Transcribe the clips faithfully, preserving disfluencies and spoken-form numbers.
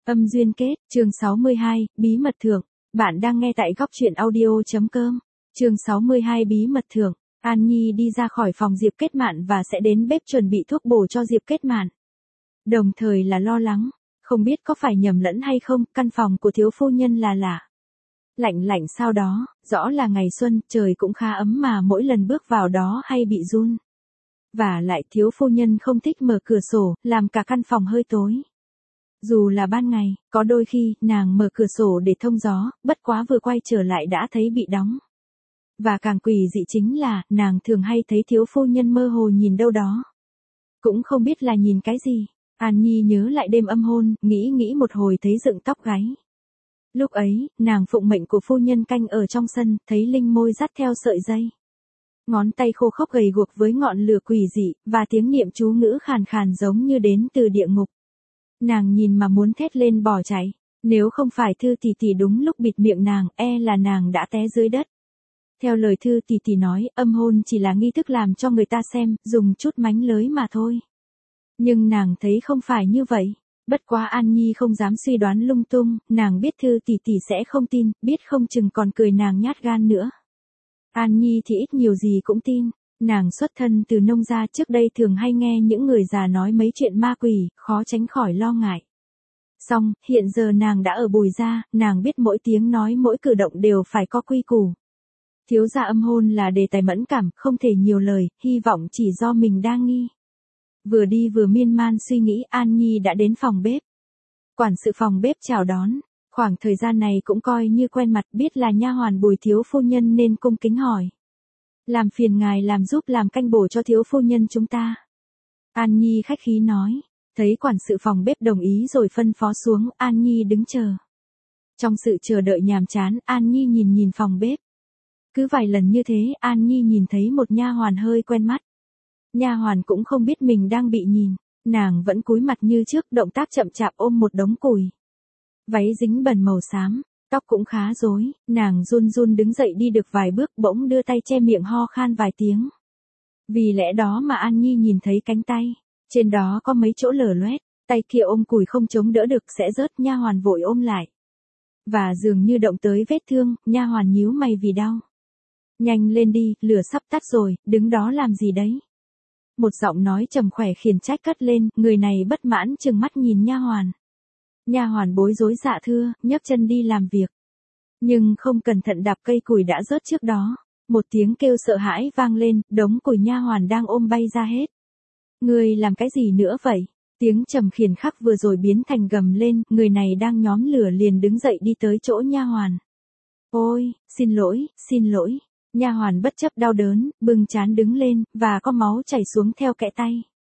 Âm duyên kết, chương sáu mươi hai, bí mật thưởng. Bạn đang nghe tại góc truyện audio.com. Chương sáu mươi hai bí mật thưởng. An Nhi đi ra khỏi phòng Diệp Kết Mạn và sẽ đến bếp chuẩn bị thuốc bổ cho Diệp Kết Mạn. Đồng thời là lo lắng, không biết có phải nhầm lẫn hay không, căn phòng của thiếu phu nhân là lạ. Lạnh lạnh sau đó, rõ là ngày xuân, trời cũng khá ấm mà mỗi lần bước vào đó hay bị run. Và lại thiếu phu nhân không thích mở cửa sổ, làm cả căn phòng hơi tối. Dù là ban ngày, có đôi khi, nàng mở cửa sổ để thông gió, bất quá vừa quay trở lại đã thấy bị đóng. Và càng quỷ dị chính là, nàng thường hay thấy thiếu phu nhân mơ hồ nhìn đâu đó. Cũng không biết là nhìn cái gì. An Nhi nhớ lại đêm âm hôn, nghĩ nghĩ một hồi thấy dựng tóc gáy. Lúc ấy, nàng phụng mệnh của phu nhân canh ở trong sân, thấy Linh môi dắt theo sợi dây. Ngón tay khô khốc gầy guộc với ngọn lửa quỷ dị, và tiếng niệm chú ngữ khàn khàn giống như đến từ địa ngục. Nàng nhìn mà muốn thét lên bỏ chạy, nếu không phải Thư tỷ tỷ đúng lúc bịt miệng nàng, e là nàng đã té dưới đất. Theo lời Thư tỷ tỷ nói, âm hôn chỉ là nghi thức làm cho người ta xem, dùng chút mánh lới mà thôi. Nhưng nàng thấy không phải như vậy. Bất quá An Nhi không dám suy đoán lung tung, nàng biết Thư tỷ tỷ sẽ không tin, biết không chừng còn cười nàng nhát gan nữa. An Nhi thì ít nhiều gì cũng tin. Nàng xuất thân từ nông gia, trước đây thường hay nghe những người già nói mấy chuyện ma quỷ, khó tránh khỏi lo ngại. Song, hiện giờ nàng đã ở Bùi gia, nàng biết mỗi tiếng nói mỗi cử động đều phải có quy củ. Thiếu gia âm hôn là đề tài mẫn cảm, không thể nhiều lời, hy vọng chỉ do mình đa nghi. Vừa đi vừa miên man suy nghĩ, An Nhi đã đến phòng bếp. Quản sự phòng bếp chào đón, khoảng thời gian này cũng coi như quen mặt, biết là nha hoàn Bùi thiếu phu nhân nên cung kính hỏi. Làm phiền ngài làm giúp làm canh bổ cho thiếu phu nhân chúng ta. An Nhi khách khí nói, thấy quản sự phòng bếp đồng ý rồi phân phó xuống, An Nhi đứng chờ. Trong sự chờ đợi nhàm chán, An Nhi nhìn nhìn phòng bếp. Cứ vài lần như thế, An Nhi nhìn thấy một nha hoàn hơi quen mắt. Nha hoàn cũng không biết mình đang bị nhìn, nàng vẫn cúi mặt như trước, động tác chậm chạp ôm một đống củi. Váy dính bẩn màu xám. Tóc cũng khá rối, nàng run run đứng dậy đi được vài bước bỗng đưa tay che miệng ho khan vài tiếng. Vì lẽ đó mà An Nhi nhìn thấy cánh tay, trên đó có mấy chỗ lở loét, tay kia ôm củi không chống đỡ được sẽ rớt, nha hoàn vội ôm lại. Và dường như động tới vết thương, nha hoàn nhíu mày vì đau. Nhanh lên đi, lửa sắp tắt rồi, đứng đó làm gì đấy? Một giọng nói trầm khỏe khiển trách cất lên, người này bất mãn trừng mắt nhìn nha hoàn. Nha hoàn bối rối dạ thưa, nhấc chân đi làm việc. Nhưng không cẩn thận đạp cây củi đã rớt trước đó. Một tiếng kêu sợ hãi vang lên, đống củi nha hoàn đang ôm bay ra hết. Người làm cái gì nữa vậy? Tiếng trầm khiển khắc vừa rồi biến thành gầm lên, người này đang nhóm lửa liền đứng dậy đi tới chỗ nha hoàn. Ôi, xin lỗi, xin lỗi. Nha hoàn bất chấp đau đớn, bưng trán đứng lên, và có máu chảy xuống theo kẽ tay.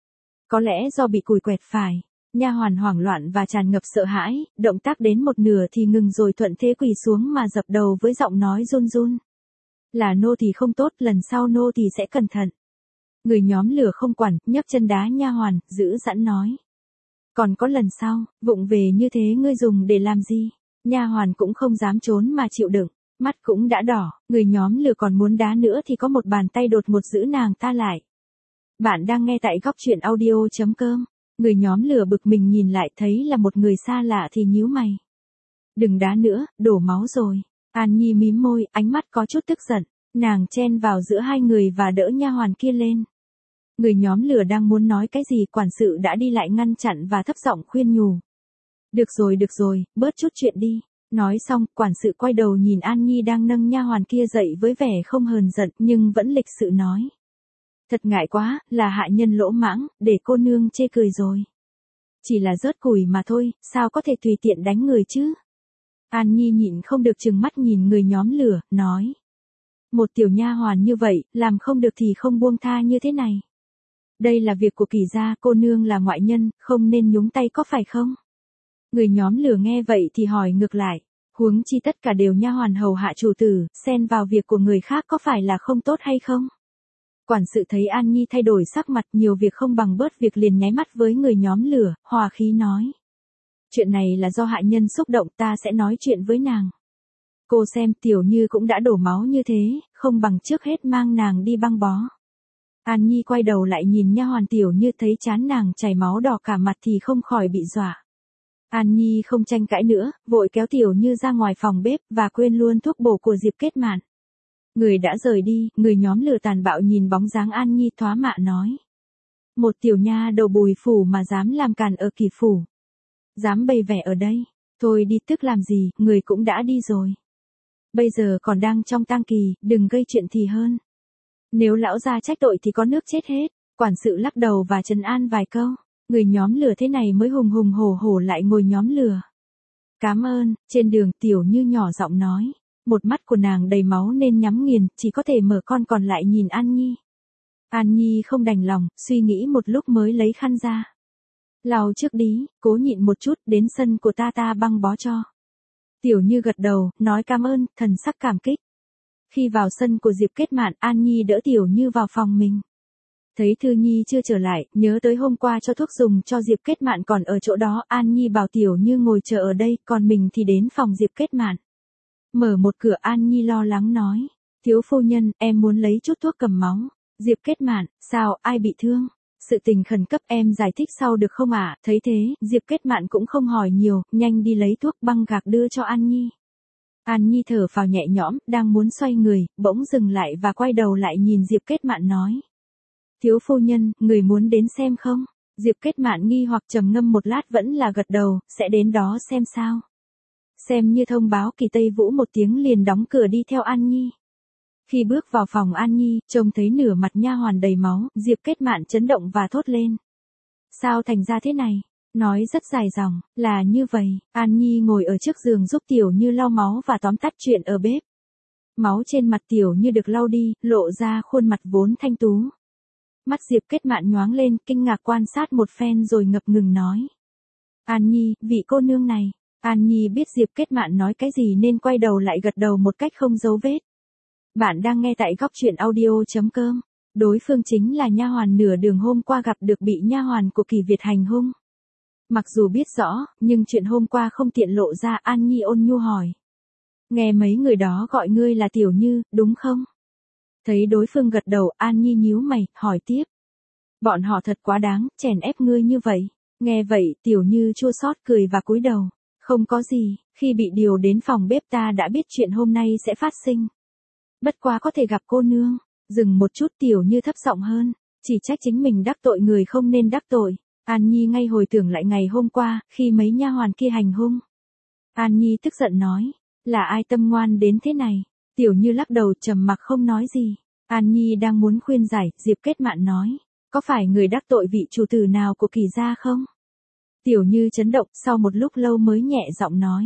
Có lẽ do bị củi quẹt phải. Nha hoàn hoảng loạn và tràn ngập sợ hãi, động tác đến một nửa thì ngừng rồi thuận thế quỳ xuống mà dập đầu với giọng nói run run. Là nô thì không tốt, lần sau nô thì sẽ cẩn thận. Người nhóm lửa không quản, nhấc chân đá nha hoàn, giữ dẵn nói. Còn có lần sau, vụng về như thế ngươi dùng để làm gì? Nha hoàn cũng không dám trốn mà chịu đựng, mắt cũng đã đỏ, người nhóm lửa còn muốn đá nữa thì có một bàn tay đột ngột giữ nàng ta lại. Bạn đang nghe tại góc truyện audio.com. Người nhóm lửa bực mình nhìn lại thấy là một người xa lạ thì nhíu mày. Đừng đá nữa, đổ máu rồi. An Nhi mím môi, ánh mắt có chút tức giận. Nàng chen vào giữa hai người và đỡ nha hoàn kia lên. Người nhóm lửa đang muốn nói cái gì, quản sự đã đi lại ngăn chặn và thấp giọng khuyên nhủ. Được rồi được rồi, bớt chút chuyện đi. Nói xong, quản sự quay đầu nhìn An Nhi đang nâng nha hoàn kia dậy với vẻ không hờn giận nhưng vẫn lịch sự nói. Thật ngại quá, là hạ nhân lỗ mãng, để cô nương chê cười rồi. Chỉ là rớt củi mà thôi, sao có thể tùy tiện đánh người chứ? An Nhi nhịn không được trừng mắt nhìn người nhóm lửa, nói. Một tiểu nha hoàn như vậy, làm không được thì không buông tha như thế này. Đây là việc của Kỳ gia, cô nương là ngoại nhân, không nên nhúng tay có phải không? Người nhóm lửa nghe vậy thì hỏi ngược lại. Huống chi tất cả đều nha hoàn hầu hạ chủ tử, xen vào việc của người khác có phải là không tốt hay không? Quản sự thấy An Nhi thay đổi sắc mặt, nhiều việc không bằng bớt việc liền nháy mắt với người nhóm lửa, hòa khí nói. Chuyện này là do hạ nhân xúc động, ta sẽ nói chuyện với nàng. Cô xem, Tiểu Như cũng đã đổ máu như thế, không bằng trước hết mang nàng đi băng bó. An Nhi quay đầu lại nhìn nha hoàn Tiểu Như thấy trán nàng chảy máu đỏ cả mặt thì không khỏi bị dọa. An Nhi không tranh cãi nữa, vội kéo Tiểu Như ra ngoài phòng bếp và quên luôn thuốc bổ của Diệp Kết Mạn. Người đã rời đi, người nhóm lửa tàn bạo nhìn bóng dáng An Nhi thoá mạ nói. Một tiểu nha đầu Bùi phủ mà dám làm càn ở Kỳ phủ. Dám bày vẻ ở đây, thôi đi tức làm gì, người cũng đã đi rồi. Bây giờ còn đang trong tang kỳ, đừng gây chuyện thì hơn. Nếu lão gia trách tội thì có nước chết hết, quản sự lắc đầu và trấn an vài câu. Người nhóm lửa thế này mới hùng hùng hổ hổ lại ngồi nhóm lửa. Cám ơn, trên đường Tiểu Như nhỏ giọng nói. Một mắt của nàng đầy máu nên nhắm nghiền, chỉ có thể mở con còn lại nhìn An Nhi. An Nhi không đành lòng, suy nghĩ một lúc mới lấy khăn ra. Lau trước đi, cố nhịn một chút, đến sân của ta ta băng bó cho. Tiểu Như gật đầu, nói cảm ơn, thần sắc cảm kích. Khi vào sân của Diệp Kết Mạn, An Nhi đỡ Tiểu Như vào phòng mình. Thấy Thư Nhi chưa trở lại, nhớ tới hôm qua cho thuốc dùng cho Diệp Kết Mạn còn ở chỗ đó, An Nhi bảo Tiểu Như ngồi chờ ở đây, còn mình thì đến phòng Diệp Kết Mạn. Mở một cửa, An Nhi lo lắng nói, thiếu phu nhân, em muốn lấy chút thuốc cầm máu. Diệp Kết Mạn, sao, ai bị thương? Sự tình khẩn cấp em giải thích sau được không ạ? À? Thấy thế, Diệp Kết Mạn cũng không hỏi nhiều, nhanh đi lấy thuốc băng gạc đưa cho An Nhi. An Nhi thở phào nhẹ nhõm, đang muốn xoay người, bỗng dừng lại và quay đầu lại nhìn Diệp Kết Mạn nói. Thiếu phu nhân, người muốn đến xem không? Diệp Kết Mạn nghi hoặc trầm ngâm một lát vẫn là gật đầu, sẽ đến đó xem sao. Xem như thông báo Kỳ Tây Vũ một tiếng liền đóng cửa đi theo An Nhi. Khi bước vào phòng An Nhi, trông thấy nửa mặt nha hoàn đầy máu, Diệp Kết Mạn chấn động và thốt lên. Sao thành ra thế này? Nói rất dài dòng, là như vậy, An Nhi ngồi ở trước giường giúp Tiểu Như lau máu và tóm tắt chuyện ở bếp. Máu trên mặt Tiểu Như được lau đi, lộ ra khuôn mặt vốn thanh tú. Mắt Diệp Kết Mạn nhoáng lên, kinh ngạc quan sát một phen rồi ngập ngừng nói. An Nhi, vị cô nương này. An Nhi biết Diệp Kết Mạn nói cái gì nên quay đầu lại gật đầu một cách không giấu vết. Bạn đang nghe tại góc truyện audio chấm com. Đối phương chính là nha hoàn nửa đường hôm qua gặp được bị nha hoàn của Kỳ Việt hành hung. Mặc dù biết rõ, nhưng chuyện hôm qua không tiện lộ ra. An Nhi ôn nhu hỏi. Nghe mấy người đó gọi ngươi là Tiểu Như, đúng không? Thấy đối phương gật đầu, An Nhi nhíu mày, hỏi tiếp. Bọn họ thật quá đáng, chèn ép ngươi như vậy. Nghe vậy, Tiểu Như chua xót cười và cúi đầu. Không có gì, khi bị điều đến phòng bếp ta đã biết chuyện hôm nay sẽ phát sinh. Bất quá có thể gặp cô nương. Dừng một chút, Tiểu Như thấp giọng hơn. Chỉ trách chính mình đắc tội người không nên đắc tội. An Nhi ngay hồi tưởng lại ngày hôm qua, khi mấy nha hoàn kia hành hung. An Nhi tức giận nói. Là ai tâm ngoan đến thế này? Tiểu Như lắc đầu trầm mặc không nói gì. An Nhi đang muốn khuyên giải, Diệp Kết Mạn nói. Có phải người đắc tội vị chủ tử nào của Kỳ gia không? Tiểu Như chấn động, sau một lúc lâu mới nhẹ giọng nói.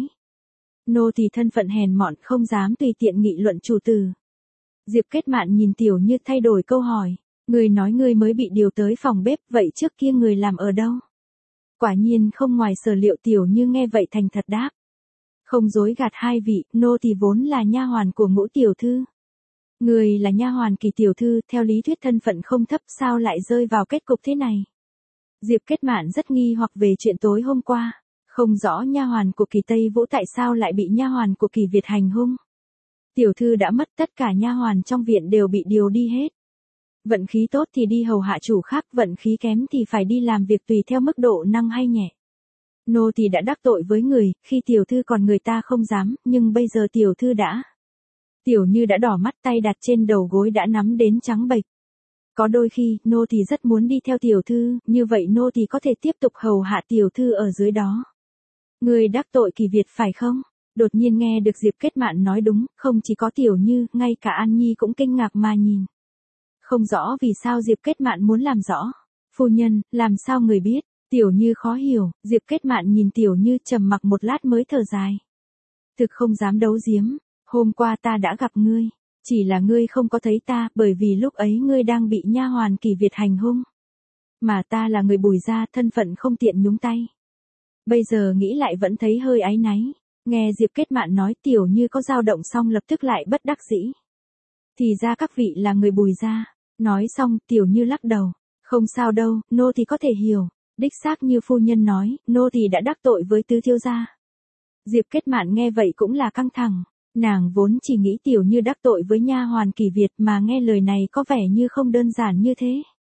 Nô thì thân phận hèn mọn không dám tùy tiện nghị luận chủ tử. Diệp Kết Mạn nhìn Tiểu Như thay đổi câu hỏi. Người nói người mới bị điều tới phòng bếp, vậy trước kia người làm ở đâu? Quả nhiên không ngoài sở liệu. Tiểu Như nghe vậy thành thật đáp. Không dối gạt hai vị, nô thì vốn là nha hoàn của Ngũ tiểu thư. Người là nha hoàn Kỳ tiểu thư, theo lý thuyết thân phận không thấp, sao lại rơi vào kết cục thế này? Diệp Kết Mạn rất nghi hoặc về chuyện tối hôm qua, không rõ nha hoàn của Kỳ Tây Vũ tại sao lại bị nha hoàn của Kỳ Việt hành hung. Tiểu thư đã mất, tất cả nha hoàn trong viện đều bị điều đi hết. Vận khí tốt thì đi hầu hạ chủ khác, vận khí kém thì phải đi làm việc tùy theo mức độ năng hay nhẹ. Nô thì đã đắc tội với người, khi tiểu thư còn người ta không dám, nhưng bây giờ tiểu thư đã. Tiểu Như đã đỏ mắt, tay đặt trên đầu gối đã nắm đến trắng bệch. Có đôi khi, nô thì rất muốn đi theo tiểu thư, như vậy nô thì có thể tiếp tục hầu hạ tiểu thư ở dưới đó. Người đắc tội Kỳ Việt phải không? Đột nhiên nghe được Diệp Kết Mạn nói đúng, không chỉ có Tiểu Như, ngay cả An Nhi cũng kinh ngạc mà nhìn. Không rõ vì sao Diệp Kết Mạn muốn làm rõ. Phu nhân, làm sao người biết? Tiểu Như khó hiểu, Diệp Kết Mạn nhìn Tiểu Như trầm mặc một lát mới thở dài. Thực không dám đấu giếm, hôm qua ta đã gặp ngươi, chỉ là ngươi không có thấy ta, bởi vì lúc ấy ngươi đang bị nha hoàn Kỳ Việt hành hung. Mà ta là người Bùi gia, thân phận không tiện nhúng tay. Bây giờ nghĩ lại vẫn thấy hơi áy náy. Nghe Diệp Kết Mạn nói, Tiểu Như có dao động xong lập tức lại bất đắc dĩ. Thì ra các vị là người Bùi gia. Nói xong, Tiểu Như lắc đầu. Không sao đâu, nô thì có thể hiểu. Đích xác như phu nhân nói, nô thì đã đắc tội với tứ thiếu gia. Diệp Kết Mạn nghe vậy cũng là căng thẳng. Nàng vốn chỉ nghĩ Tiểu Như đắc tội với nha hoàn Kỳ Việt, mà nghe lời này có vẻ như không đơn giản như thế.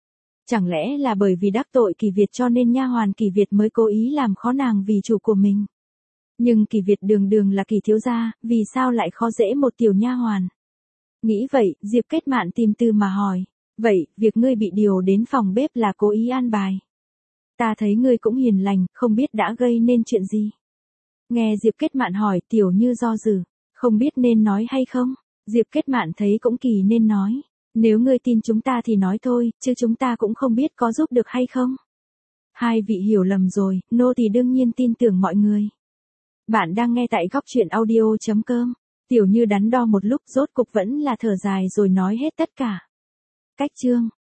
Chẳng lẽ là bởi vì đắc tội Kỳ Việt cho nên nha hoàn Kỳ Việt mới cố ý làm khó nàng vì chủ của mình? Nhưng Kỳ Việt đường đường là Kỳ thiếu gia, vì sao lại khó dễ một tiểu nha hoàn? Nghĩ vậy, Diệp Kết Mạn tìm từ mà hỏi. Vậy, việc ngươi bị điều đến phòng bếp là cố ý an bài? Ta thấy ngươi cũng hiền lành, không biết đã gây nên chuyện gì? Nghe Diệp Kết Mạn hỏi, Tiểu Như do dự, không biết nên nói hay không? Diệp Kết Mạn thấy cũng kỳ nên nói. Nếu ngươi tin chúng ta thì nói thôi, chứ chúng ta cũng không biết có giúp được hay không. Hai vị hiểu lầm rồi, nô tỳ đương nhiên tin tưởng mọi người. Bạn đang nghe tại góc truyện audio chấm com. Tiểu Như đắn đo một lúc rốt cục vẫn là thở dài rồi nói hết tất cả. Cách chương